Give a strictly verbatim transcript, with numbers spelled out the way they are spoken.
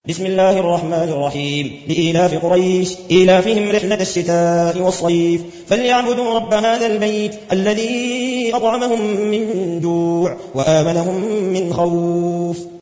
بسم الله الرحمن الرحيم. لإيلاف قريش إيلافهم رحلة الشتاء والصيف فليعبدوا رب هذا البيت الذي أطعمهم من جوع وآمنهم من خوف.